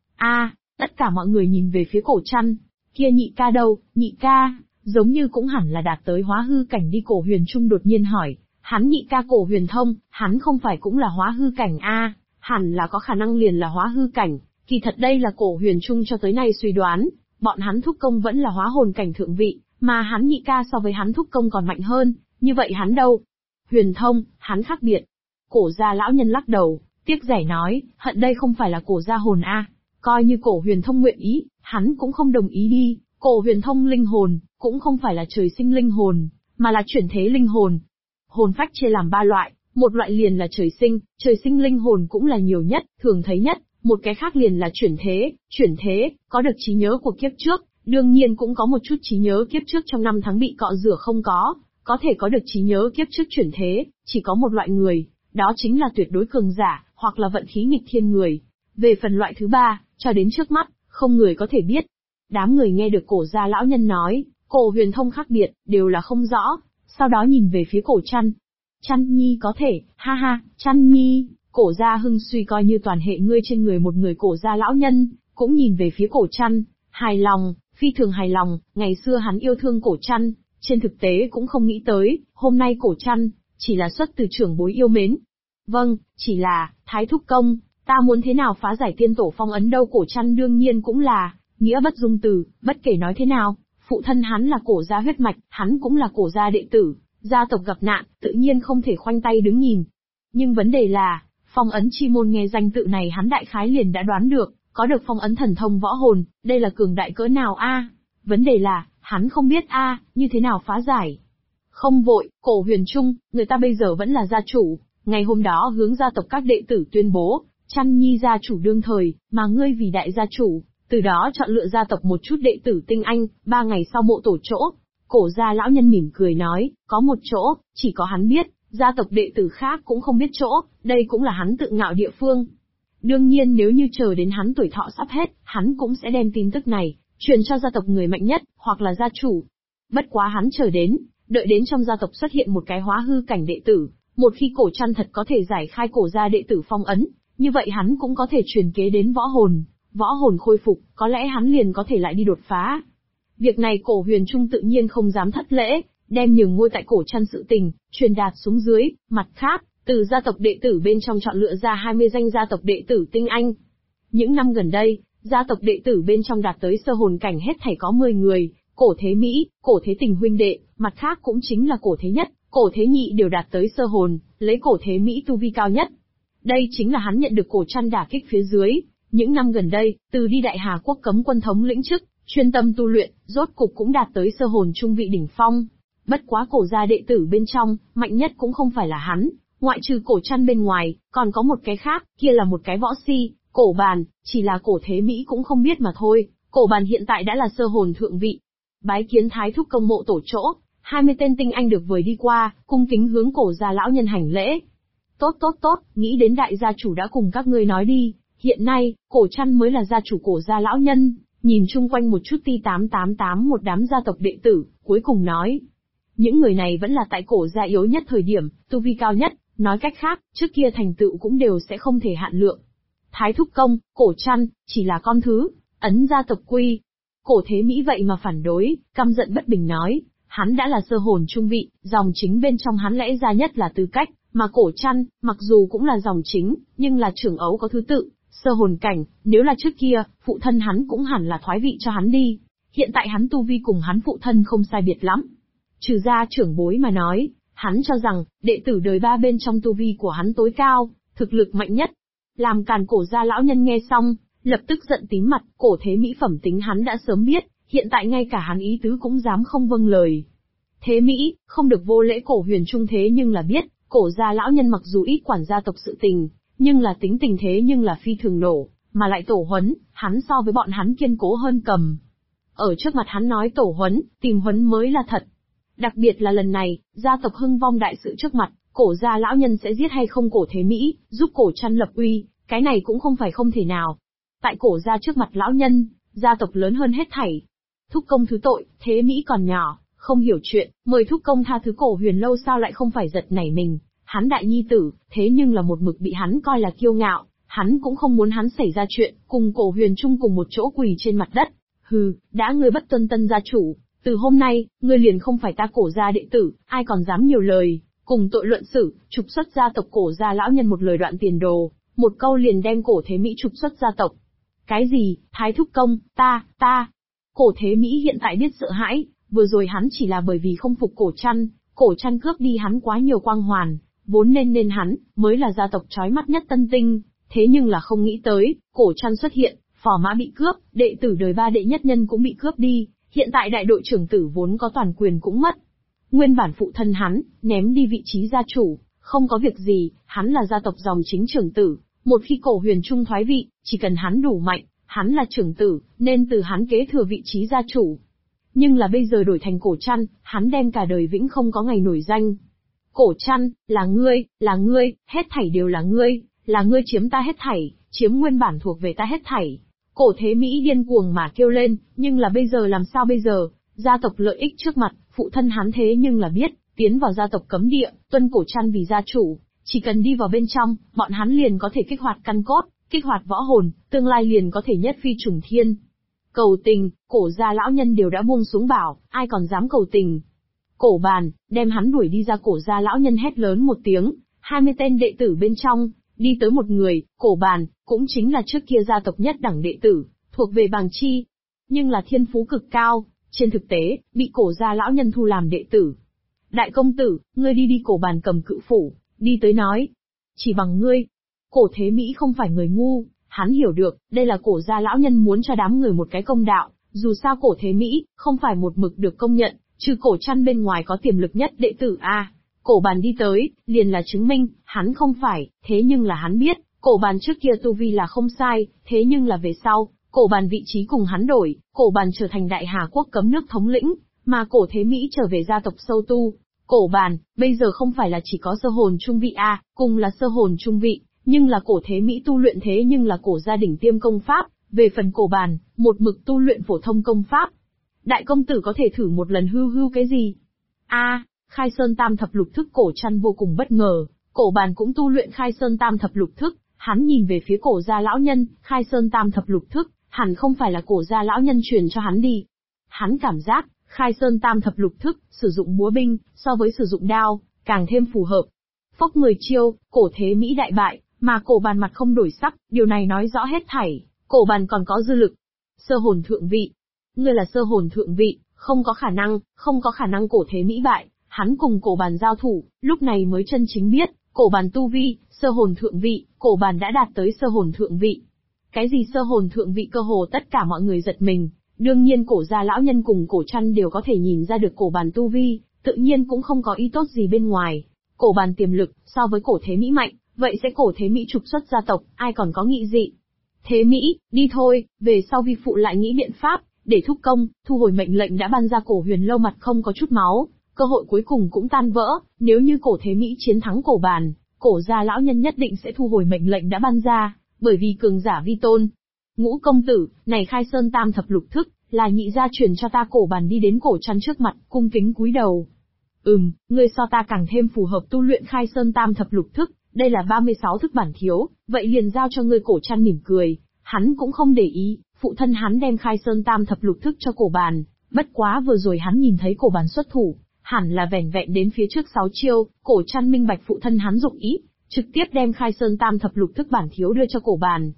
Tất cả mọi người nhìn về phía Cổ Chăn, kia nhị ca đâu, nhị ca, giống như cũng hẳn là đạt tới hóa hư cảnh đi. Cổ Huyền Trung đột nhiên hỏi, hắn nhị ca Cổ Huyền Thông, hắn không phải cũng là hóa hư cảnh hẳn là có khả năng liền là hóa hư cảnh. Kỳ thật đây là Cổ Huyền Trung cho tới nay suy đoán, bọn hắn thúc công vẫn là hóa hồn cảnh thượng vị, mà hắn nhị ca so với hắn thúc công còn mạnh hơn, như vậy hắn đâu? Huyền Thông, hắn khác biệt. Cổ gia lão nhân lắc đầu, tiếc rẻ nói, hận đây không phải là Cổ gia hồn coi như Cổ Huyền Thông nguyện ý, hắn cũng không đồng ý đi. Cổ Huyền Thông linh hồn, cũng không phải là trời sinh linh hồn, mà là chuyển thế linh hồn. Hồn phách chia làm 3 loại, một loại liền là trời sinh linh hồn cũng là nhiều nhất, thường thấy nhất, một cái khác liền là chuyển thế, có được trí nhớ của kiếp trước, đương nhiên cũng có một chút trí nhớ kiếp trước trong năm tháng bị cọ rửa không có thể có được trí nhớ kiếp trước chuyển thế, chỉ có một loại người, đó chính là tuyệt đối cường giả, hoặc là vận khí nghịch thiên người. Về phần loại thứ 3, cho đến trước mắt, không người có thể biết. Đám người nghe được Cổ gia lão nhân nói, Cổ Huyền Thông khác biệt, đều là không rõ, sau đó nhìn về phía Cổ Chăn. Chăn Nhi có thể, ha ha, Chăn Nhi, Cổ gia hưng suy coi như toàn hệ ngươi trên người một người. Cổ gia lão nhân, cũng nhìn về phía Cổ Chăn, hài lòng, phi thường hài lòng, ngày xưa hắn yêu thương Cổ Chăn, trên thực tế cũng không nghĩ tới, hôm nay Cổ Chăn, chỉ là xuất từ trưởng bối yêu mến. Vâng, chỉ là, Thái thúc công, ta muốn thế nào phá giải tiên tổ phong ấn đâu? Cổ Chăn đương nhiên cũng là, nghĩa bất dung từ, bất kể nói thế nào, phụ thân hắn là Cổ gia huyết mạch, hắn cũng là Cổ gia đệ tử, gia tộc gặp nạn, tự nhiên không thể khoanh tay đứng nhìn. Nhưng vấn đề là, phong ấn chi môn nghe danh tự này hắn đại khái liền đã đoán được, có được phong ấn thần thông võ hồn, đây là cường đại cỡ nào Vấn đề là, hắn không biết như thế nào phá giải. Không vội, Cổ Huyền Trung, người ta bây giờ vẫn là gia chủ, ngày hôm đó hướng gia tộc các đệ tử tuyên bố, Chăn Nhi gia chủ đương thời, mà ngươi vì đại gia chủ, từ đó chọn lựa gia tộc một chút đệ tử tinh anh, 3 ngày sau mộ tổ chỗ. Cổ gia lão nhân mỉm cười nói, có một chỗ, chỉ có hắn biết, gia tộc đệ tử khác cũng không biết chỗ, đây cũng là hắn tự ngạo địa phương. Đương nhiên nếu như chờ đến hắn tuổi thọ sắp hết, hắn cũng sẽ đem tin tức này, truyền cho gia tộc người mạnh nhất, hoặc là gia chủ. Bất quá hắn chờ đến, đợi đến trong gia tộc xuất hiện một cái hóa hư cảnh đệ tử, một khi Cổ Chăn thật có thể giải khai Cổ gia đệ tử phong ấn, Như vậy hắn cũng có thể truyền kế đến võ hồn khôi phục, có lẽ hắn liền có thể lại đi đột phá. Việc này Cổ Huyền Trung tự nhiên không dám thất lễ, đem nhường ngôi tại Cổ Trăn sự tình, truyền đạt xuống dưới, mặt khác, từ gia tộc đệ tử bên trong chọn lựa ra 20 danh gia tộc đệ tử tinh anh. Những năm gần đây, gia tộc đệ tử bên trong đạt tới sơ hồn cảnh hết thảy có 10 người, Cổ Thế Mỹ, Cổ Thế Tình huynh đệ, mặt khác cũng chính là Cổ Thế Nhất, Cổ Thế Nhị đều đạt tới sơ hồn, lấy Cổ Thế Mỹ tu vi cao nhất. Đây chính là hắn nhận được Cổ Trăn đả kích phía dưới. Những năm gần đây, từ đi Đại Hà Quốc cấm quân thống lĩnh chức, chuyên tâm tu luyện, rốt cục cũng đạt tới sơ hồn trung vị đỉnh phong. Bất quá Cổ gia đệ tử bên trong, mạnh nhất cũng không phải là hắn, ngoại trừ Cổ Trăn bên ngoài, còn có một cái khác, kia là một cái võ si, Cổ Bàn, chỉ là Cổ Thế Mỹ cũng không biết mà thôi. Cổ Bàn hiện tại đã là sơ hồn thượng vị. Bái kiến Thái thúc công mộ tổ chỗ, 20 tên tinh anh được vời đi qua, cung kính hướng Cổ gia lão nhân hành lễ. Tốt, nghĩ đến đại gia chủ đã cùng các ngươi nói đi, hiện nay, Cổ Trăn mới là gia chủ Cổ gia lão nhân, nhìn chung quanh một chút T888 một đám gia tộc đệ tử, cuối cùng nói. Những người này vẫn là tại Cổ gia yếu nhất thời điểm, tu vi cao nhất, nói cách khác, trước kia thành tựu cũng đều sẽ không thể hạn lượng. Thái thúc công, Cổ Trăn, chỉ là con thứ, ấn gia tộc quy. Cổ Thế Mỹ vậy mà phản đối, căm giận bất bình nói, hắn đã là sơ hồn trung vị, dòng chính bên trong hắn lẽ ra nhất là tư cách, mà Cổ Trăn, mặc dù cũng là dòng chính, nhưng là trưởng ấu có thứ tự, sơ hồn cảnh, nếu là trước kia, phụ thân hắn cũng hẳn là thoái vị cho hắn đi. Hiện tại hắn tu vi cùng hắn phụ thân không sai biệt lắm. Trừ ra trưởng bối mà nói, hắn cho rằng, đệ tử đời 3 bên trong tu vi của hắn tối cao, thực lực mạnh nhất. Làm càn Cổ gia lão nhân nghe xong, lập tức giận tím mặt, Cổ Thế Mỹ phẩm tính hắn đã sớm biết, hiện tại ngay cả hắn ý tứ cũng dám không vâng lời. Thế Mỹ, không được vô lễ. Cổ Huyền Trung thế nhưng là biết, Cổ gia lão nhân mặc dù ít quản gia tộc sự tình, nhưng là tính tình thế nhưng là phi thường nổ, mà lại tổ huấn, hắn so với bọn hắn kiên cố hơn cầm. Ở trước mặt hắn nói tổ huấn, tìm huấn mới là thật. Đặc biệt là lần này, gia tộc hưng vong đại sự trước mặt, Cổ gia lão nhân sẽ giết hay không Cổ Thế Mỹ, giúp Cổ Trăn lập uy, cái này cũng không phải không thể nào. Tại Cổ gia trước mặt lão nhân, gia tộc lớn hơn hết thảy. Thúc công thứ tội, Thế Mỹ còn nhỏ, không hiểu chuyện, mời thúc công tha thứ. Cổ Huyền Lâu sao lại không phải giật nảy mình, hắn đại nhi tử, thế nhưng là một mực bị hắn coi là kiêu ngạo, hắn cũng không muốn hắn xảy ra chuyện, cùng Cổ Huyền Trung cùng một chỗ quỳ trên mặt đất. Hừ, đã ngươi bất tuân tân gia chủ, từ hôm nay, ngươi liền không phải ta Cổ gia đệ tử, ai còn dám nhiều lời, cùng tội luận xử, trục xuất gia tộc. Cổ gia lão nhân một lời đoạn tiền đồ, một câu liền đem Cổ Thế Mỹ trục xuất gia tộc. Cái gì, Thái thúc công, ta. Cổ Thế Mỹ hiện tại biết sợ hãi, vừa rồi hắn chỉ là bởi vì không phục Cổ Trăn cướp đi hắn quá nhiều quang hoàn, vốn nên hắn, mới là gia tộc chói mắt nhất Tân Tinh, thế nhưng là không nghĩ tới, Cổ Trăn xuất hiện, phò mã bị cướp, đệ tử đời 3 đệ nhất nhân cũng bị cướp đi, hiện tại đại đội trưởng tử vốn có toàn quyền cũng mất. Nguyên bản phụ thân hắn, ném đi vị trí gia chủ, không có việc gì, hắn là gia tộc dòng chính trưởng tử, một khi Cổ Huyền Trung thoái vị, chỉ cần hắn đủ mạnh, hắn là trưởng tử, nên từ hắn kế thừa vị trí gia chủ. Nhưng là bây giờ đổi thành Cổ Trăn, hắn đem cả đời vĩnh không có ngày nổi danh. Cổ Trăn, là ngươi, hết thảy đều là ngươi chiếm ta hết thảy, chiếm nguyên bản thuộc về ta hết thảy. Cổ Thế Mỹ điên cuồng mà kêu lên, nhưng là bây giờ làm sao bây giờ, gia tộc lợi ích trước mặt, phụ thân hắn thế nhưng là biết, tiến vào gia tộc cấm địa, tuân Cổ Trăn vì gia chủ, chỉ cần đi vào bên trong, bọn hắn liền có thể kích hoạt căn cốt, kích hoạt võ hồn, tương lai liền có thể nhất phi trùng thiên. Cầu tình, Cổ gia lão nhân đều đã buông xuống bảo, ai còn dám cầu tình. Cổ Bàn, đem hắn đuổi đi ra. Cổ gia lão nhân hét lớn một tiếng, 20 tên đệ tử bên trong, đi tới một người, Cổ Bàn, cũng chính là trước kia gia tộc nhất đẳng đệ tử, thuộc về Bàng Chi. Nhưng là thiên phú cực cao, trên thực tế, bị Cổ gia lão nhân thu làm đệ tử. Đại công tử, ngươi đi. Cổ Bàn cầm cự phủ, đi tới nói. Chỉ bằng ngươi. Cổ Thế Mỹ không phải người ngu, hắn hiểu được, đây là Cổ gia lão nhân muốn cho đám người một cái công đạo, dù sao Cổ Thế Mỹ, không phải một mực được công nhận, trừ Cổ Trăn bên ngoài có tiềm lực nhất đệ tử a. Cổ Bàn đi tới, liền là chứng minh, hắn không phải, thế nhưng là hắn biết, Cổ Bàn trước kia tu vi là không sai, thế nhưng là về sau, Cổ Bàn vị trí cùng hắn đổi, Cổ Bàn trở thành Đại Hà Quốc cấm nước thống lĩnh, mà Cổ Thế Mỹ trở về gia tộc sâu tu. Cổ Bàn, bây giờ không phải là chỉ có sơ hồn trung vị a, cùng là sơ hồn trung vị, nhưng là Cổ Thế Mỹ tu luyện thế nhưng là Cổ gia đỉnh tiêm công pháp, về phần Cổ Bàn, một mực tu luyện phổ thông công pháp. Đại công tử có thể thử một lần hưu cái gì? Khai Sơn Tam Thập Lục Thức. Cổ Trăn vô cùng bất ngờ, Cổ Bàn cũng tu luyện Khai Sơn Tam Thập Lục Thức, Hắn nhìn về phía Cổ gia lão nhân, Khai Sơn Tam Thập Lục Thức, hẳn không phải là Cổ gia lão nhân truyền cho hắn đi. Hắn cảm giác, Khai Sơn Tam Thập Lục Thức, sử dụng búa binh, so với sử dụng đao, càng thêm phù hợp. Phốc 10 chiêu, Cổ Thế Mỹ đại bại, mà Cổ Bàn mặt không đổi sắc, điều này nói rõ hết thảy, Cổ Bàn còn có dư lực. Sơ hồn thượng vị. Ngươi là sơ hồn thượng vị, không có khả năng Cổ Thế Mỹ bại, hắn cùng Cổ Bàn giao thủ, lúc này mới chân chính biết, Cổ Bàn tu vi, sơ hồn thượng vị, Cổ Bàn đã đạt tới sơ hồn thượng vị. Cái gì sơ hồn thượng vị, cơ hồ tất cả mọi người giật mình, đương nhiên Cổ gia lão nhân cùng Cổ Trăn đều có thể nhìn ra được Cổ Bàn tu vi, tự nhiên cũng không có ý tốt gì bên ngoài. Cổ Bàn tiềm lực, so với Cổ Thế Mỹ mạnh, vậy sẽ Cổ Thế Mỹ trục xuất gia tộc, ai còn có nghị dị. Thế Mỹ, đi thôi, về sau vi phụ lại nghĩ biện pháp, để thúc công, thu hồi mệnh lệnh đã ban ra. Cổ Huyền Lâu mặt không có chút máu, cơ hội cuối cùng cũng tan vỡ, nếu như Cổ Thế Mỹ chiến thắng Cổ Bàn, Cổ gia lão nhân nhất định sẽ thu hồi mệnh lệnh đã ban ra, bởi vì cường giả vi tôn. Ngũ công tử, này Khai Sơn Tam Thập Lục Thức, là nhị gia truyền cho ta. Cổ Bàn đi đến Cổ Trăn trước mặt, cung kính cúi đầu. Ngươi so ta càng thêm phù hợp tu luyện Khai Sơn Tam Thập Lục Thức, đây là 36 thức bản thiếu, vậy liền giao cho ngươi. Cổ Trăn mỉm cười, hắn cũng không để ý, phụ thân hắn đem Khai Sơn Tam Thập Lục Thức cho Cổ Bàn, bất quá vừa rồi hắn nhìn thấy Cổ Bàn xuất thủ, hẳn là vẻn vẹn đến phía trước 6 chiêu, Cổ Trăn minh bạch phụ thân hắn dụng ý, trực tiếp đem Khai Sơn Tam Thập Lục Thức bản thiếu đưa cho Cổ Bàn.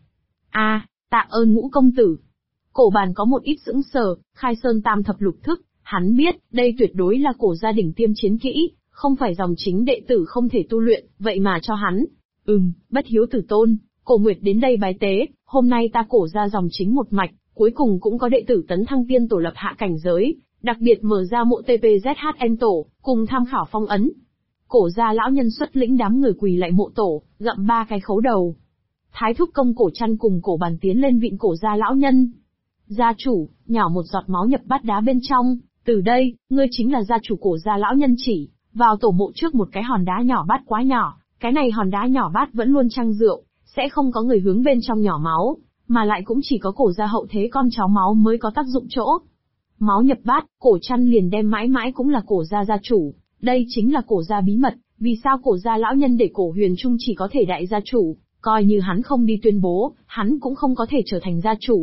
Tạ ơn Ngũ công tử. Cổ Bàn có một ít sững sờ, Khai Sơn Tam Thập Lục Thức, hắn biết, đây tuyệt đối là Cổ gia đỉnh tiêm chiến kỹ, không phải dòng chính đệ tử không thể tu luyện, vậy mà cho hắn. Bất hiếu tử tôn, Cổ Nguyệt đến đây bái tế, hôm nay ta Cổ gia dòng chính một mạch, cuối cùng cũng có đệ tử tấn thăng tiên tổ lập hạ cảnh giới, đặc biệt mở ra mộ TPZHN tổ, cùng tham khảo phong ấn. Cổ gia lão nhân xuất lĩnh đám người quỳ lại mộ tổ, gặm 3 cái khấu đầu. Thái thúc công Cổ Trăn cùng Cổ Bàn tiến lên vịn Cổ gia lão nhân. Gia chủ, nhỏ một giọt máu nhập bát đá bên trong, từ đây, ngươi chính là gia chủ. Cổ gia lão nhân chỉ vào tổ mộ trước một cái hòn đá nhỏ bát quá nhỏ, cái này hòn đá nhỏ bát vẫn luôn trăng rượu, sẽ không có người hướng bên trong nhỏ máu, mà lại cũng chỉ có Cổ gia hậu thế con cháu máu mới có tác dụng chỗ. Máu nhập bát, Cổ Trăn liền đem mãi mãi cũng là Cổ gia gia chủ, đây chính là Cổ gia bí mật, vì sao Cổ gia lão nhân để Cổ Huyền Trung chỉ có thể đại gia chủ, coi như hắn không đi tuyên bố, hắn cũng không có thể trở thành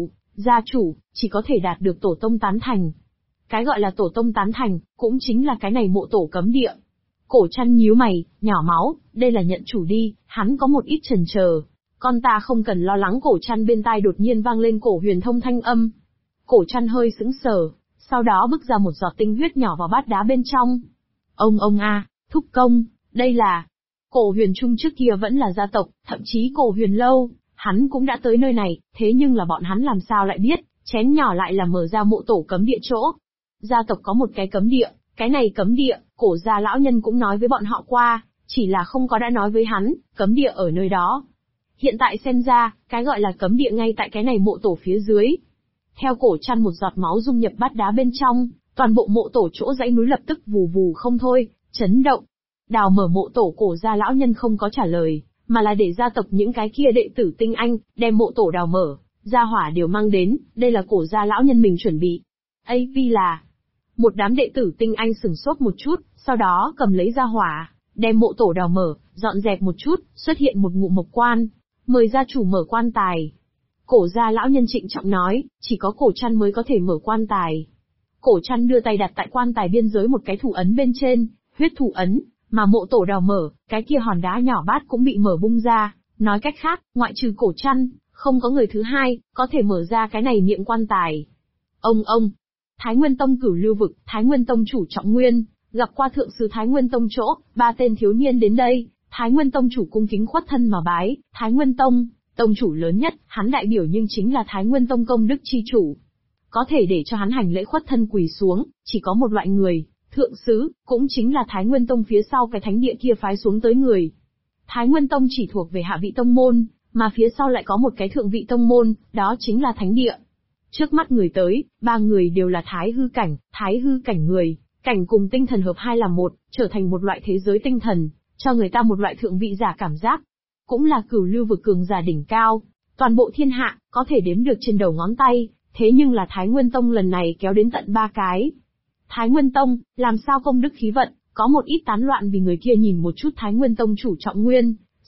gia chủ, chỉ có thể đạt được tổ tông tán thành. Cái gọi là tổ tông tán thành, cũng chính là cái này mộ tổ cấm địa. Cổ Trăn nhíu mày, nhỏ máu, đây là nhận chủ đi, hắn có một ít chần chờ. Con ta không cần lo lắng. Cổ Trăn bên tai đột nhiên vang lên Cổ Huyền Thông thanh âm. Cổ Trăn hơi sững sờ, sau đó bước ra một giọt tinh huyết nhỏ vào bát đá bên trong. Ông thúc công, đây là... Cổ Huyền Trung trước kia vẫn là gia tộc, thậm chí Cổ Huyền Lâu, hắn cũng đã tới nơi này, thế nhưng là bọn hắn làm sao lại biết, chén nhỏ lại là mở ra mộ tổ cấm địa chỗ. Gia tộc có một cái cấm địa, cái này cấm địa, Cổ gia lão nhân cũng nói với bọn họ qua, chỉ là không có đã nói với hắn, cấm địa ở nơi đó. Hiện tại xem ra, cái gọi là cấm địa ngay tại cái này mộ tổ phía dưới. Theo Cổ Trăn một giọt máu dung nhập bát đá bên trong, toàn bộ mộ tổ chỗ dãy núi lập tức vù vù không thôi, chấn động. Đào mở mộ tổ Cổ gia lão nhân không có trả lời, mà là để gia tộc những cái kia đệ tử tinh anh, đem mộ tổ đào mở, gia hỏa đều mang đến, đây là Cổ gia lão nhân mình chuẩn bị. là... Một đám đệ tử tinh anh sửng sốt một chút, sau đó cầm lấy gia hỏa, đem mộ tổ đào mở, dọn dẹp một chút, xuất hiện một ngụm mộc quan, mời gia chủ mở quan tài. Cổ gia lão nhân trịnh trọng nói, chỉ có Cổ Trăn mới có thể mở quan tài. Cổ Trăn đưa tay đặt tại quan tài biên giới một cái thủ ấn bên trên, huyết thủ ấn, mà mộ tổ đào mở, cái kia hòn đá nhỏ bát cũng bị mở bung ra, nói cách khác, ngoại trừ Cổ Trăn, không có người thứ hai, có thể mở ra cái này miệng quan tài. Ông, Thái Nguyên Tông Cửu Lưu Vực, Thái Nguyên Tông chủ Trọng Nguyên, gặp qua thượng sứ Thái Nguyên Tông chỗ, 3 tên thiếu niên đến đây, Thái Nguyên Tông chủ cung kính khuất thân mà bái. Thái Nguyên Tông, tông chủ lớn nhất, hắn đại biểu nhưng chính là Thái Nguyên Tông công đức chi chủ. Có thể để cho hắn hành lễ khuất thân quỳ xuống, chỉ có một loại người, thượng sứ, cũng chính là Thái Nguyên Tông phía sau cái thánh địa kia phái xuống tới người. Thái Nguyên Tông chỉ thuộc về hạ vị tông môn, mà phía sau lại có một cái thượng vị tông môn, đó chính là thánh địa. Trước mắt người tới, 3 người đều là thái hư cảnh người, cảnh cùng tinh thần hợp hai là một, trở thành một loại thế giới tinh thần, cho người ta một loại thượng vị giả cảm giác. Cũng là Cửu Lưu Vực cường giả đỉnh cao, toàn bộ thiên hạ, có thể đếm được trên đầu ngón tay, thế nhưng là Thái Nguyên Tông lần này kéo đến tận 3 cái. Thái Nguyên Tông, làm sao công đức khí vận, có một ít tán loạn vì người kia nhìn một chút Thái Nguyên Tông chủ Trọng Nguyên,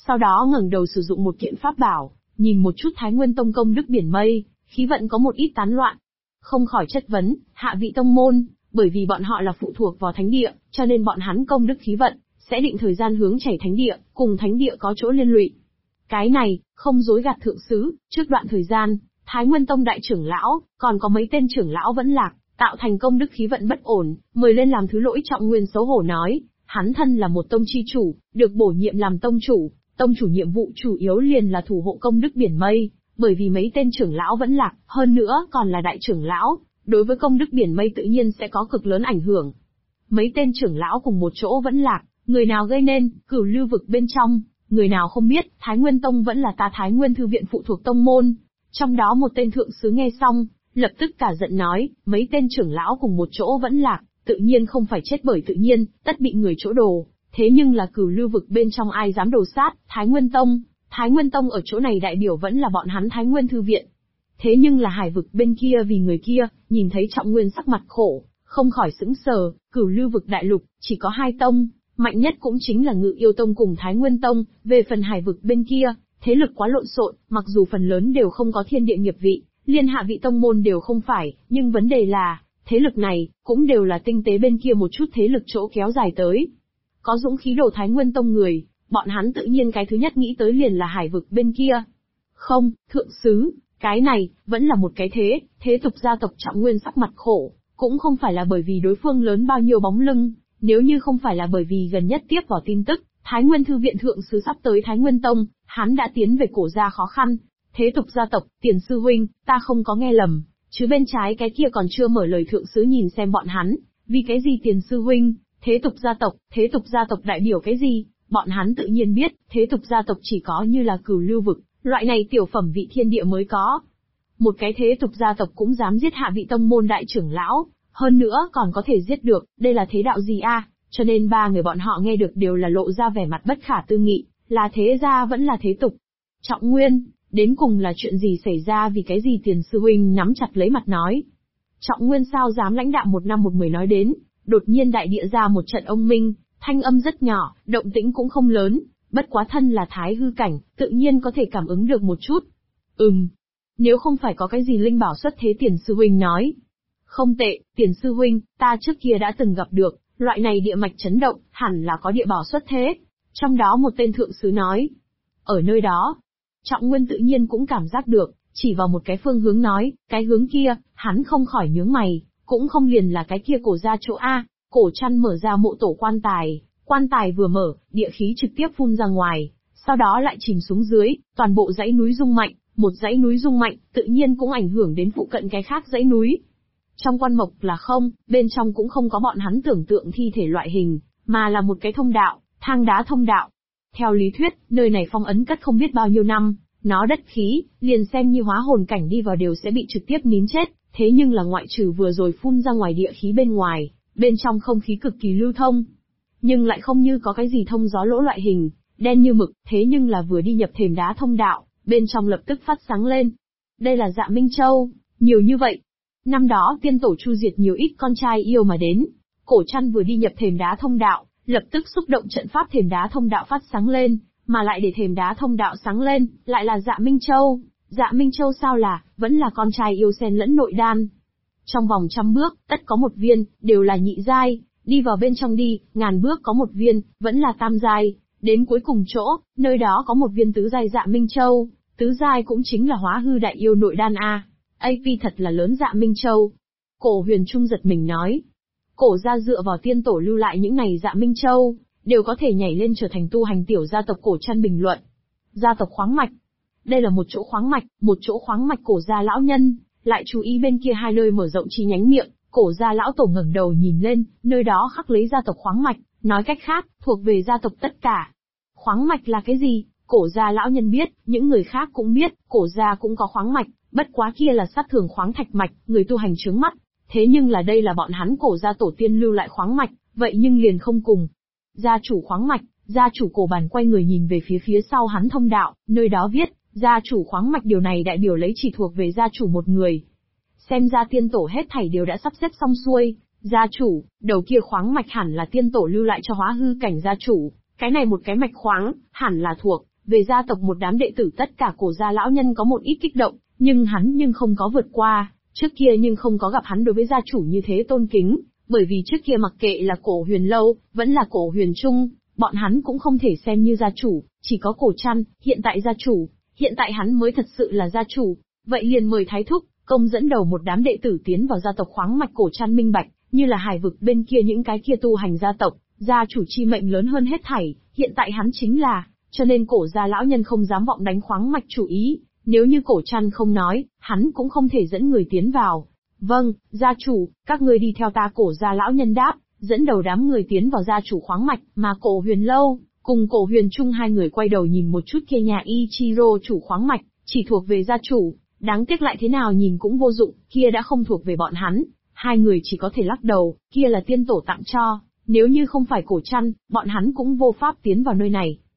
Sau đó ngẩng đầu sử dụng một kiện pháp bảo, nhìn một chút Thái Nguyên Tông công đức biển mây, khí vận có một ít tán loạn. Không khỏi chất vấn, hạ vị tông môn, bởi vì bọn họ là phụ thuộc vào thánh địa, cho nên bọn hắn công đức khí vận, sẽ định thời gian hướng chảy thánh địa, cùng thánh địa có chỗ liên lụy. Cái này, không dối gạt thượng sứ, trước đoạn thời gian, Thái Nguyên Tông đại trưởng lão, còn có mấy tên trưởng lão vẫn lạc, tạo thành công đức khí vận bất ổn, mời lên làm thứ lỗi. Trọng Nguyên xấu hổ nói, hắn thân là một tông chi chủ, được bổ nhiệm làm tông chủ nhiệm vụ chủ yếu liền là thủ hộ công đức biển mây, bởi vì mấy tên trưởng lão vẫn lạc, hơn nữa còn là đại trưởng lão, đối với công đức biển mây tự nhiên sẽ có cực lớn ảnh hưởng. Mấy tên trưởng lão cùng một chỗ vẫn lạc, người nào gây nên, Cửu Lưu vực bên trong, người nào không biết, Thái Nguyên Tông vẫn là ta Thái Nguyên Thư viện phụ thuộc tông môn. Trong đó một tên thượng sứ nghe xong, lập tức cả giận nói, mấy tên trưởng lão cùng một chỗ vẫn lạc, tự nhiên không phải chết bởi tự nhiên, tất bị người chỗ đồ. Thế nhưng là Cửu Lưu vực bên trong ai dám đồ sát, Thái Nguyên Tông. Thái Nguyên Tông ở chỗ này đại biểu vẫn là bọn hắn Thái Nguyên Thư viện. Thế nhưng là Hải vực bên kia vì người kia, nhìn thấy Trọng Nguyên sắc mặt khổ, không khỏi sững sờ. Cửu Lưu vực đại lục, chỉ có 2 tông, mạnh nhất cũng chính là Ngự Yêu Tông cùng Thái Nguyên Tông. Về phần Hải vực bên kia, thế lực quá lộn xộn, mặc dù phần lớn đều không có thiên địa nghiệp vị, liên hạ vị tông môn đều không phải, nhưng vấn đề là, thế lực này, cũng đều là tinh tế bên kia một chút thế lực chỗ kéo dài tới. Có dũng khí đồ Thái Nguyên Tông người, bọn hắn tự nhiên cái thứ nhất nghĩ tới liền là Hải vực bên kia. Không, thượng sứ, cái này, vẫn là một cái thế tục gia tộc. Trọng Nguyên sắc mặt khổ, cũng không phải là bởi vì đối phương lớn bao nhiêu bóng lưng, nếu như không phải là bởi vì gần nhất tiếp vào tin tức, Thái Nguyên Thư viện thượng sứ sắp tới Thái Nguyên Tông, hắn đã tiến về cổ gia khó khăn. Thế tục gia tộc, Tiền sư huynh, ta không có nghe lầm, chứ bên trái cái kia còn chưa mở lời. Thượng sứ nhìn xem bọn hắn, vì cái gì Tiền sư huynh, thế tục gia tộc đại biểu cái gì? Bọn hắn tự nhiên biết, thế tục gia tộc chỉ có như là Cửu Lưu vực, loại này tiểu phẩm vị thiên địa mới có. Một cái thế tục gia tộc cũng dám giết hạ vị tông môn đại trưởng lão, hơn nữa còn có thể giết được, đây là thế đạo gì a? Cho nên 3 người bọn họ nghe được đều là lộ ra vẻ mặt bất khả tư nghị, là thế gia vẫn là thế tục. Trọng Nguyên, đến cùng là chuyện gì xảy ra, vì cái gì Tiền sư huynh nắm chặt lấy mặt nói. Trọng Nguyên sao dám lãnh đạm một năm một mười nói đến, đột nhiên đại địa ra một trận ông minh, thanh âm rất nhỏ, động tĩnh cũng không lớn, bất quá thân là thái hư cảnh, tự nhiên có thể cảm ứng được một chút. Nếu không phải có cái gì linh bảo xuất thế. Tiền sư huynh nói. Không tệ, Tiền sư huynh, ta trước kia đã từng gặp được, loại này địa mạch chấn động, hẳn là có địa bảo xuất thế. Trong đó một tên thượng sứ nói. Ở nơi đó, Trọng Nguyên tự nhiên cũng cảm giác được, chỉ vào một cái phương hướng nói, cái hướng kia, hắn không khỏi nhướng mày, cũng không liền là cái kia cổ ra chỗ A. Cổ Trăn mở ra mộ tổ quan tài vừa mở, địa khí trực tiếp phun ra ngoài, sau đó lại chìm xuống dưới, toàn bộ dãy núi rung mạnh, một dãy núi rung mạnh, tự nhiên cũng ảnh hưởng đến phụ cận cái khác dãy núi. Trong quan mộc là không, bên trong cũng không có bọn hắn tưởng tượng thi thể loại hình, mà là một cái thông đạo, thang đá thông đạo. Theo lý thuyết, nơi này phong ấn cất không biết bao nhiêu năm, nó đất khí, liền xem như hóa hồn cảnh đi vào đều sẽ bị trực tiếp nín chết, thế nhưng là ngoại trừ vừa rồi phun ra ngoài địa khí bên ngoài, bên trong không khí cực kỳ lưu thông. Nhưng lại không như có cái gì thông gió lỗ loại hình, đen như mực, thế nhưng là vừa đi nhập thềm đá thông đạo, bên trong lập tức phát sáng lên. Đây là Dạ Minh Châu, nhiều như vậy. Năm đó tiên tổ chu diệt nhiều ít con trai yêu mà đến, Cổ Trăn vừa đi nhập thềm đá thông đạo, lập tức xúc động trận pháp thềm đá thông đạo phát sáng lên, mà lại để thềm đá thông đạo sáng lên, lại là Dạ Minh Châu. Dạ Minh Châu sao là, vẫn là con trai yêu xen lẫn nội đan. Trong vòng 100 bước, tất có một viên, đều là nhị giai, đi vào bên trong đi, 1000 bước có một viên, vẫn là tam giai, đến cuối cùng chỗ, nơi đó có một viên tứ giai Dạ Minh Châu, tứ giai cũng chính là hóa hư đại yêu nội đan A. AP thật là lớn Dạ Minh Châu. Cổ Huyền Trung giật mình nói. Cổ gia dựa vào tiên tổ lưu lại những này Dạ Minh Châu, đều có thể nhảy lên trở thành tu hành tiểu gia tộc. Cổ Trăn bình luận. Gia tộc khoáng mạch. Đây là một chỗ khoáng mạch cổ gia lão nhân, lại chú ý bên kia 2 nơi mở rộng chi nhánh miệng, cổ gia lão tổ ngẩng đầu nhìn lên, nơi đó khắc lấy gia tộc khoáng mạch, nói cách khác, thuộc về gia tộc tất cả. Khoáng mạch là cái gì? Cổ gia lão nhân biết, những người khác cũng biết, cổ gia cũng có khoáng mạch, bất quá kia là sát thường khoáng thạch mạch, người tu hành chướng mắt. Thế nhưng là đây là bọn hắn cổ gia tổ tiên lưu lại khoáng mạch, vậy nhưng liền không cùng. Gia chủ khoáng mạch, gia chủ cổ bàn quay người nhìn về phía sau hắn thông đạo, nơi đó viết, gia chủ khoáng mạch, điều này đại biểu lấy chỉ thuộc về gia chủ một người. Xem ra tiên tổ hết thảy đều đã sắp xếp xong xuôi, gia chủ, đầu kia khoáng mạch hẳn là tiên tổ lưu lại cho hóa hư cảnh gia chủ, cái này một cái mạch khoáng, hẳn là thuộc Về gia tộc một đám đệ tử tất cả Cổ gia lão nhân có một ít kích động, nhưng không có vượt qua, trước kia nhưng không có gặp hắn đối với gia chủ như thế tôn kính, bởi vì trước kia mặc kệ là Cổ Huyền Lâu, vẫn là Cổ Huyền Trung, bọn hắn cũng không thể xem như gia chủ, chỉ có Cổ Trăn, hiện tại gia chủ, hiện tại hắn mới thật sự là gia chủ, vậy liền mời Thái Thúc, công dẫn đầu một đám đệ tử tiến vào gia tộc khoáng mạch Cổ Trăn minh bạch, như là hải vực bên kia những cái kia tu hành gia tộc, gia chủ chi mệnh lớn hơn hết thảy, hiện tại hắn chính là, cho nên Cổ gia lão nhân không dám vọng đánh khoáng mạch chủ ý, nếu như Cổ Trăn không nói, hắn cũng không thể dẫn người tiến vào. Vâng, gia chủ, các ngươi đi theo ta. Cổ gia lão nhân đáp, dẫn đầu đám người tiến vào gia chủ khoáng mạch, mà Cổ Huyền Lâu, cùng Cổ Huyền Trung hai người quay đầu nhìn một chút kia nhà Ichiro chủ khoáng mạch, chỉ thuộc về gia chủ, đáng tiếc lại thế nào nhìn cũng vô dụng, kia đã không thuộc về bọn hắn, hai người chỉ có thể lắc đầu, kia là tiên tổ tặng cho, nếu như không phải Cổ Trăn, bọn hắn cũng vô pháp tiến vào nơi này.